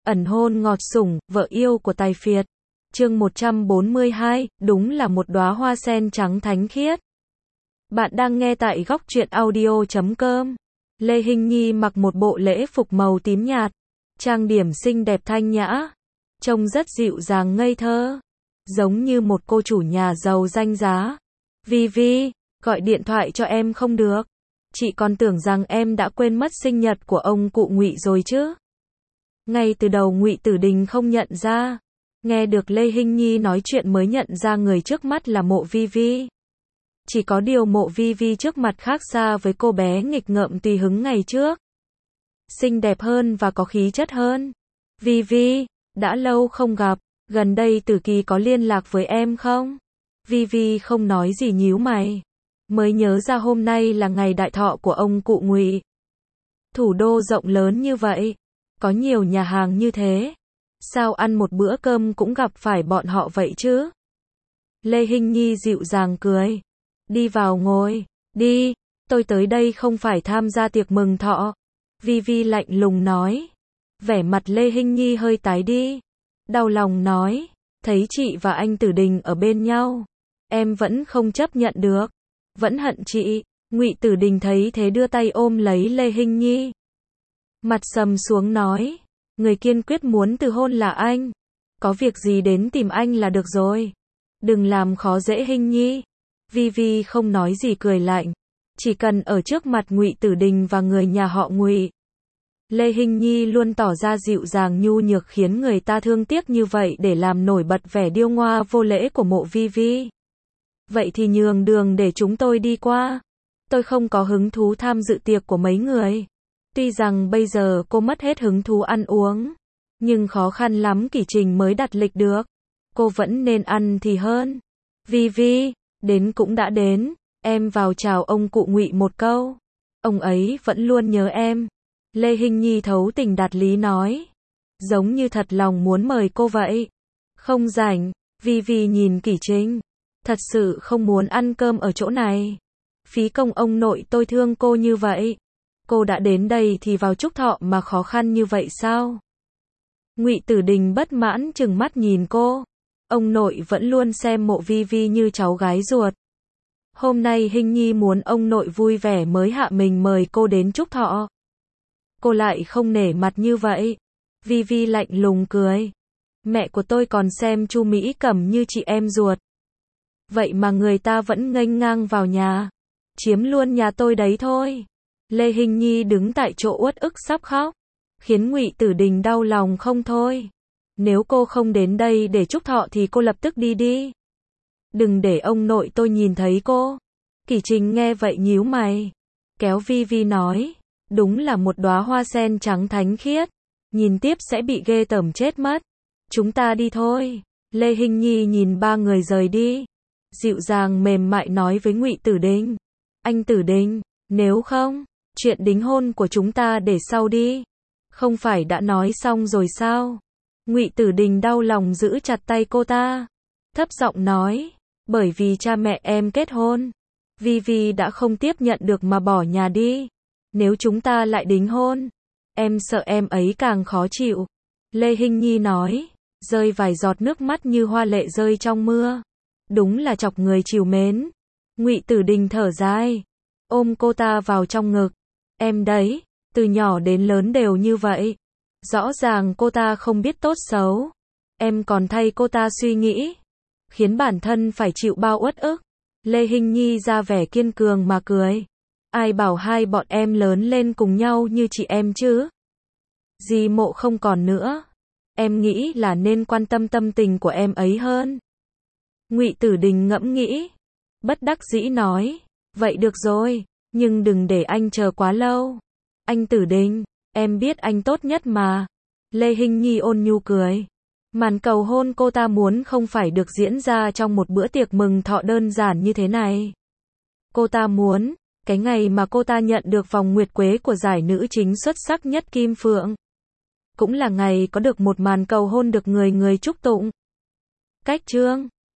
Ẩn hôn ngọt sủng, vợ yêu của tài phiệt. Chương 142, đúng là một đóa hoa sen trắng thánh khiết. Bạn đang nghe tại góc truyện audio.com. Lê Hinh Nhi mặc một bộ lễ phục màu tím nhạt, trang điểm xinh đẹp thanh nhã, trông rất dịu dàng ngây thơ, giống như một cô chủ nhà giàu danh giá. Vi, gọi điện thoại cho em không được. Chị còn tưởng rằng em đã quên mất sinh nhật của ông cụ Ngụy rồi chứ. Ngay từ đầu Ngụy Tử Đình không nhận ra. Nghe được Lê Hinh Nhi nói chuyện mới nhận ra người trước mắt là Mộ Vi. Chỉ có điều Mộ Vi trước mặt khác xa với cô bé nghịch ngợm tùy hứng ngày trước. Xinh đẹp hơn và có khí chất hơn. Vi, đã lâu không gặp, gần đây Tử Kỳ có liên lạc với em không? Vi không nói gì nhíu mày. Mới nhớ ra hôm nay là ngày đại thọ của ông cụ Ngụy. Thủ đô rộng lớn như vậy, có nhiều nhà hàng như thế, sao ăn một bữa cơm cũng gặp phải bọn họ vậy chứ? Lê Hinh Nhi dịu dàng cười. Đi vào ngồi, đi, tôi tới đây không phải tham gia tiệc mừng thọ. Vi lạnh lùng nói. Vẻ mặt Lê Hinh Nhi hơi tái đi. Đau lòng nói, thấy chị và anh Tử Đình ở bên nhau, em vẫn không chấp nhận được, vẫn hận chị. Ngụy Tử Đình thấy thế đưa tay ôm lấy Lê Hinh Nhi. Mặt sầm xuống nói, người kiên quyết muốn từ hôn là anh. Có việc gì đến tìm anh là được rồi. Đừng làm khó dễ Hinh Nhi. Vi không nói gì cười lạnh. Chỉ cần ở trước mặt Ngụy Tử Đình và người nhà họ Ngụy. Lê Hinh Nhi luôn tỏ ra dịu dàng nhu nhược khiến người ta thương tiếc như vậy để làm nổi bật vẻ điêu ngoa vô lễ của Mộ Vi. Vậy thì nhường đường để chúng tôi đi qua. Tôi không có hứng thú tham dự tiệc của mấy người. Tuy rằng bây giờ cô mất hết hứng thú ăn uống, nhưng khó khăn lắm Kỷ Trình mới đặt lịch được. Cô vẫn nên ăn thì hơn. Vi, đến cũng đã đến, em vào chào ông cụ Ngụy một câu. Ông ấy vẫn luôn nhớ em. Lê Hinh Nhi thấu tình đạt lý nói. Giống như thật lòng muốn mời cô vậy. Không rảnh. Vi nhìn Kỷ Trình. Thật sự không muốn ăn cơm ở chỗ này. Phí công ông nội tôi thương cô như vậy. Cô đã đến đây thì vào chúc thọ mà khó khăn như vậy sao? Ngụy Tử Đình bất mãn trừng mắt nhìn cô. Ông nội vẫn luôn xem Mộ Vi như cháu gái ruột. Hôm nay Hinh Nhi muốn ông nội vui vẻ mới hạ mình mời cô đến chúc thọ. Cô lại không nể mặt như vậy. Vi lạnh lùng cười. Mẹ của tôi còn xem Chu Mỹ Cẩm như chị em ruột. Vậy mà người ta vẫn nghênh ngang vào nhà. Chiếm luôn nhà tôi đấy thôi. Lê Hinh Nhi đứng tại chỗ uất ức sắp khóc, khiến Ngụy Tử Đình đau lòng không thôi. Nếu cô không đến đây để chúc thọ thì cô lập tức đi. Đừng để ông nội tôi nhìn thấy cô. Kỷ Trình nghe vậy nhíu mày, kéo Vi nói, đúng là một đóa hoa sen trắng thánh khiết, nhìn tiếp sẽ bị ghê tởm chết mất. Chúng ta đi thôi. Lê Hinh Nhi nhìn ba người rời đi, dịu dàng mềm mại nói với Ngụy Tử Đình, anh Tử Đình, nếu không, chuyện đính hôn của chúng ta để sau đi. Không phải đã nói xong rồi sao? Ngụy Tử Đình đau lòng giữ chặt tay cô ta, thấp giọng nói, bởi vì cha mẹ em kết hôn. Vi đã không tiếp nhận được mà bỏ nhà đi. Nếu chúng ta lại đính hôn, em sợ em ấy càng khó chịu. Lê Hinh Nhi nói, rơi vài giọt nước mắt như hoa lệ rơi trong mưa. Đúng là chọc người trìu mến. Ngụy Tử Đình thở dài, ôm cô ta vào trong ngực. Em đấy, từ nhỏ đến lớn đều như vậy. Rõ ràng cô ta không biết tốt xấu. Em còn thay cô ta suy nghĩ, khiến bản thân phải chịu bao uất ức. Lê Hinh Nhi ra vẻ kiên cường mà cười. Ai bảo hai bọn em lớn lên cùng nhau như chị em chứ? Dì Mộ không còn nữa. Em nghĩ là nên quan tâm tâm tình của em ấy hơn. Ngụy Tử Đình ngẫm nghĩ, bất đắc dĩ nói, vậy được rồi, nhưng đừng để anh chờ quá lâu. Anh Tử Đình, em biết anh tốt nhất mà. Lê Hinh Nhi ôn nhu cười. Màn cầu hôn cô ta muốn không phải được diễn ra trong một bữa tiệc mừng thọ đơn giản như thế này. Cô ta muốn, cái ngày mà cô ta nhận được vòng nguyệt quế của giải nữ chính xuất sắc nhất Kim Phượng, cũng là ngày có được một màn cầu hôn được người người chúc tụng. Cách chương